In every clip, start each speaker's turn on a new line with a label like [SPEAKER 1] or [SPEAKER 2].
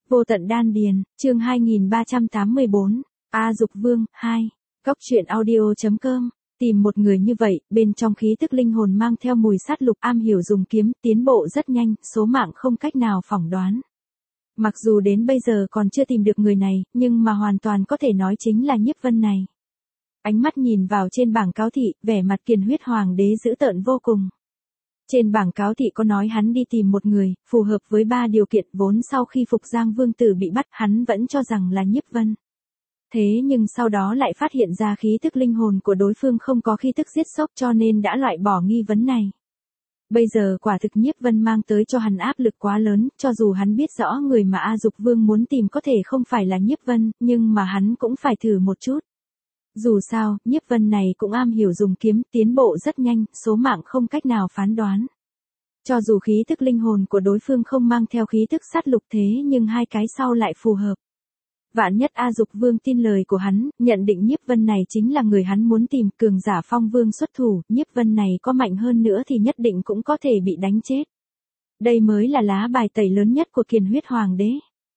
[SPEAKER 1] Vô tận đan điền, chương 2384, A Dục Vương, 2. Cốc truyện audio.com. Tìm một người như vậy, bên trong khí tức linh hồn mang theo mùi sát lục, am hiểu dùng kiếm, tiến bộ rất nhanh, số mạng không cách nào phỏng đoán. Mặc dù đến bây giờ còn chưa tìm được người này, nhưng mà hoàn toàn có thể nói chính là Nhiếp Vân này. Ánh mắt nhìn vào trên bảng cáo thị, vẻ mặt Kiền Huyết Hoàng đế dữ tợn vô cùng. Trên bảng cáo thị có nói hắn đi tìm một người, phù hợp với 3 điều kiện, vốn sau khi Phục Giang Vương Tử bị bắt hắn vẫn cho rằng là Nhiếp Vân. Thế nhưng sau đó lại phát hiện ra khí tức linh hồn của đối phương không có khí tức giết sốc cho nên đã loại bỏ nghi vấn này. Bây giờ quả thực Nhiếp Vân mang tới cho hắn áp lực quá lớn, cho dù hắn biết rõ người mà A Dục Vương muốn tìm có thể không phải là Nhiếp Vân, nhưng mà hắn cũng phải thử một chút. Dù sao, Nhiếp Vân này cũng am hiểu dùng kiếm, tiến bộ rất nhanh, số mạng không cách nào phán đoán. Cho dù khí tức linh hồn của đối phương không mang theo khí tức sát lục thế nhưng hai cái sau lại phù hợp. Vạn nhất A Dục Vương tin lời của hắn, nhận định Nhiếp Vân này chính là người hắn muốn tìm, cường giả Phong Vương xuất thủ, Nhiếp Vân này có mạnh hơn nữa thì nhất định cũng có thể bị đánh chết. Đây mới là lá bài tẩy lớn nhất của Kiền Huyết Hoàng đế.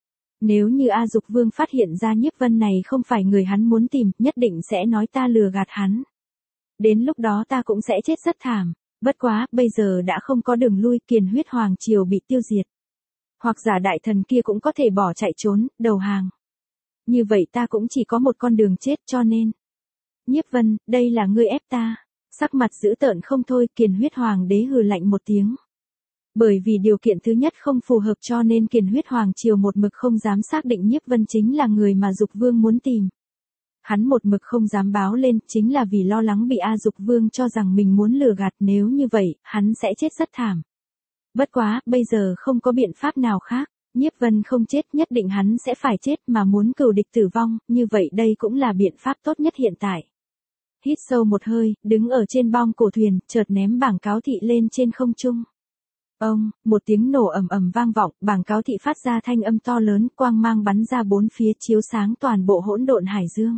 [SPEAKER 1] Nếu như A Dục Vương phát hiện ra Nhiếp Vân này không phải người hắn muốn tìm, nhất định sẽ nói ta lừa gạt hắn. Đến lúc đó ta cũng sẽ chết rất thảm. Bất quá, bây giờ đã không có đường lui, Kiền Huyết Hoàng triều bị tiêu diệt. Hoặc giả đại thần kia cũng có thể bỏ chạy trốn, đầu hàng. Như vậy ta cũng chỉ có một con đường chết cho nên. Nhiếp Vân, đây là ngươi ép ta. Sắc mặt dữ tợn không thôi, Kiền Huyết Hoàng đế hừ lạnh một tiếng. Bởi vì điều kiện thứ nhất không phù hợp cho nên Kiền Huyết Hoàng triều một mực không dám xác định Nhiếp Vân chính là người mà Dục Vương muốn tìm. Hắn một mực không dám báo lên, chính là vì lo lắng bị A Dục Vương cho rằng mình muốn lừa gạt, nếu như vậy, hắn sẽ chết rất thảm. Bất quá, bây giờ không có biện pháp nào khác, Nhiếp Vân không chết nhất định hắn sẽ phải chết mà muốn cừu địch tử vong, như vậy đây cũng là biện pháp tốt nhất hiện tại. Hít sâu một hơi, đứng ở trên bong cổ thuyền, chợt ném bảng cáo thị lên trên không trung. Ông, một tiếng nổ ầm ầm vang vọng, bảng cáo thị phát ra thanh âm to lớn, quang mang bắn ra bốn phía chiếu sáng toàn bộ hỗn độn hải dương.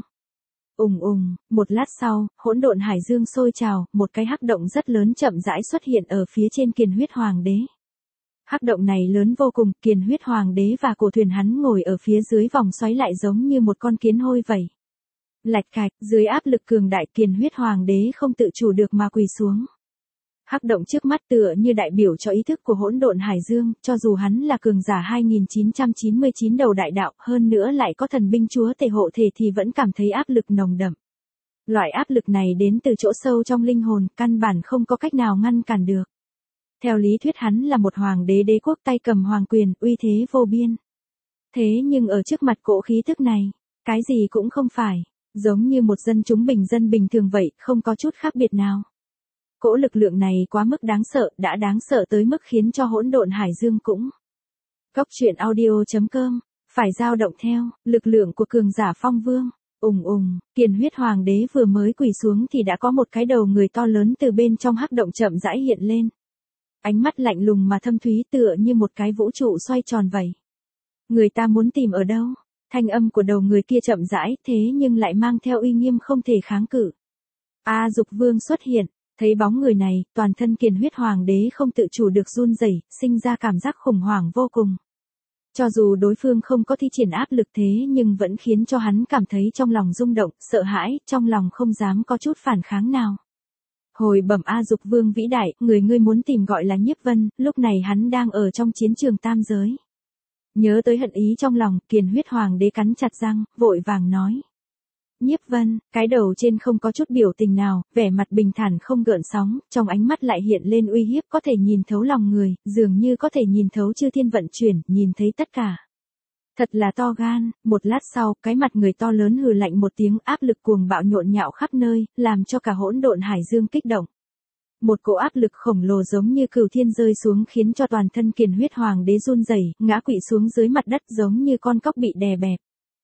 [SPEAKER 1] Một lát sau, hỗn độn hải dương sôi trào, một cái hắc động rất lớn chậm rãi xuất hiện ở phía trên Kiền Huyết Hoàng đế. Hắc động này lớn vô cùng, Kiền Huyết Hoàng đế và cổ thuyền hắn ngồi ở phía dưới vòng xoáy lại giống như một con kiến hôi vậy. Lạch cạch, dưới áp lực cường đại Kiền Huyết Hoàng đế không tự chủ được mà quỳ xuống. Hắc động trước mắt tựa như đại biểu cho ý thức của hỗn độn hải dương, cho dù hắn là cường giả 2999 đầu đại đạo, hơn nữa lại có thần binh chúa tể hộ thể thì vẫn cảm thấy áp lực nồng đậm. Loại áp lực này đến từ chỗ sâu trong linh hồn, căn bản không có cách nào ngăn cản được. Theo lý thuyết hắn là một hoàng đế đế quốc tay cầm hoàng quyền, uy thế vô biên. Thế nhưng ở trước mặt cỗ khí thức này, cái gì cũng không phải, giống như một dân chúng bình dân bình thường vậy, không có chút khác biệt nào. Cỗ lực lượng này quá mức đáng sợ, đã đáng sợ tới mức khiến cho hỗn độn hải dương cũng. Cốc truyện audio.com, phải dao động theo, lực lượng của cường giả Phong Vương. Kiền Huyết Hoàng đế vừa mới quỳ xuống thì đã có một cái đầu người to lớn từ bên trong hắc động chậm rãi hiện lên. Ánh mắt lạnh lùng mà thâm thúy tựa như một cái vũ trụ xoay tròn vậy. Người ta muốn tìm ở đâu? Thanh âm của đầu người kia chậm rãi, thế nhưng lại mang theo uy nghiêm không thể kháng cự. A Dục Vương xuất hiện. Thấy bóng người này, toàn thân Kiền Huyết Hoàng đế không tự chủ được run rẩy, sinh ra cảm giác khủng hoảng vô cùng. Cho dù đối phương không có thi triển áp lực thế nhưng vẫn khiến cho hắn cảm thấy trong lòng rung động, sợ hãi, trong lòng không dám có chút phản kháng nào. Hồi bẩm A Dục Vương vĩ đại, người ngươi muốn tìm gọi là Nhiếp Vân, lúc này hắn đang ở trong chiến trường tam giới. Nhớ tới hận ý trong lòng, Kiền Huyết Hoàng đế cắn chặt răng, vội vàng nói. Nhiếp Vân, cái đầu trên không có chút biểu tình nào, vẻ mặt bình thản không gợn sóng, trong ánh mắt lại hiện lên uy hiếp có thể nhìn thấu lòng người, dường như có thể nhìn thấu chư thiên vận chuyển, nhìn thấy tất cả. Thật là to gan, một lát sau, cái mặt người to lớn hừ lạnh một tiếng, áp lực cuồng bạo nhộn nhạo khắp nơi, làm cho cả hỗn độn hải dương kích động. Một cỗ áp lực khổng lồ giống như cửu thiên rơi xuống khiến cho toàn thân Kiền Huyết Hoàng đế run rẩy, ngã quỵ xuống dưới mặt đất giống như con cóc bị đè bẹp.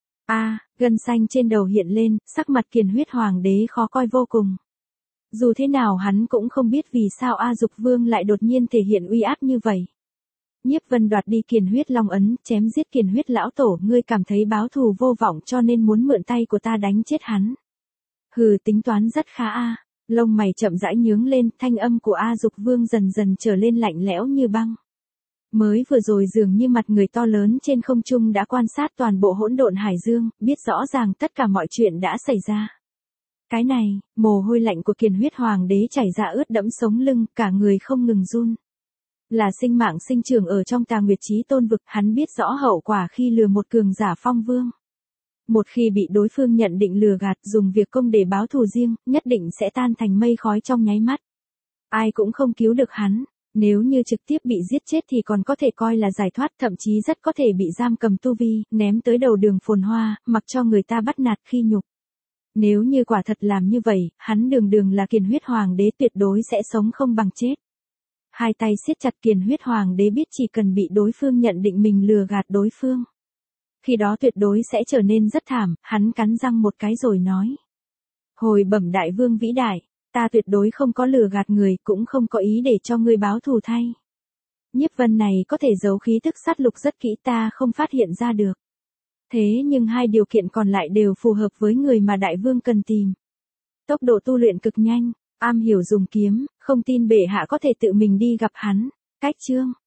[SPEAKER 1] Gân xanh trên đầu hiện lên, sắc mặt Kiền Huyết Hoàng đế khó coi vô cùng. Dù thế nào hắn cũng không biết vì sao A Dục Vương lại đột nhiên thể hiện uy áp như vậy. Nhiếp Vân đoạt đi Kiền Huyết Long ấn, chém giết Kiền Huyết lão tổ, ngươi cảm thấy báo thù vô vọng cho nên muốn mượn tay của ta đánh chết hắn. Hừ, tính toán rất khá a. Lông mày chậm rãi nhướng lên, thanh âm của A Dục Vương dần dần trở lên lạnh lẽo như băng. Mới vừa rồi dường như mặt người to lớn trên không trung đã quan sát toàn bộ hỗn độn hải dương, biết rõ ràng tất cả mọi chuyện đã xảy ra. Cái này, mồ hôi lạnh của Kiền Huyết Hoàng đế chảy ra ướt đẫm sống lưng, cả người không ngừng run. Là sinh mạng sinh trưởng ở trong Tà Nguyệt Chí Tôn vực, hắn biết rõ hậu quả khi lừa một cường giả phong vương. Một khi bị đối phương nhận định lừa gạt, dùng việc công để báo thù riêng, nhất định sẽ tan thành mây khói trong nháy mắt. Ai cũng không cứu được hắn. Nếu như trực tiếp bị giết chết thì còn có thể coi là giải thoát, thậm chí rất có thể bị giam cầm tu vi, ném tới đầu đường phồn hoa, mặc cho người ta bắt nạt khi nhục. Nếu như quả thật làm như vậy, hắn đường đường là Kiền Huyết Hoàng đế tuyệt đối sẽ sống không bằng chết. Hai tay siết chặt, Kiền Huyết Hoàng đế biết chỉ cần bị đối phương nhận định mình lừa gạt đối phương, khi đó tuyệt đối sẽ trở nên rất thảm. Hắn cắn răng một cái rồi nói. Hồi bẩm đại vương vĩ đại, ta tuyệt đối không có lừa gạt người, cũng không có ý để cho ngươi báo thù thay. Nhiếp vân này có thể giấu khí tức sát lục rất kỹ, ta không phát hiện ra được. Thế nhưng hai điều kiện còn lại đều phù hợp với người mà đại vương cần tìm. Tốc độ tu luyện cực nhanh, am hiểu dùng kiếm, không tin bệ hạ có thể tự mình đi gặp hắn. Cách chương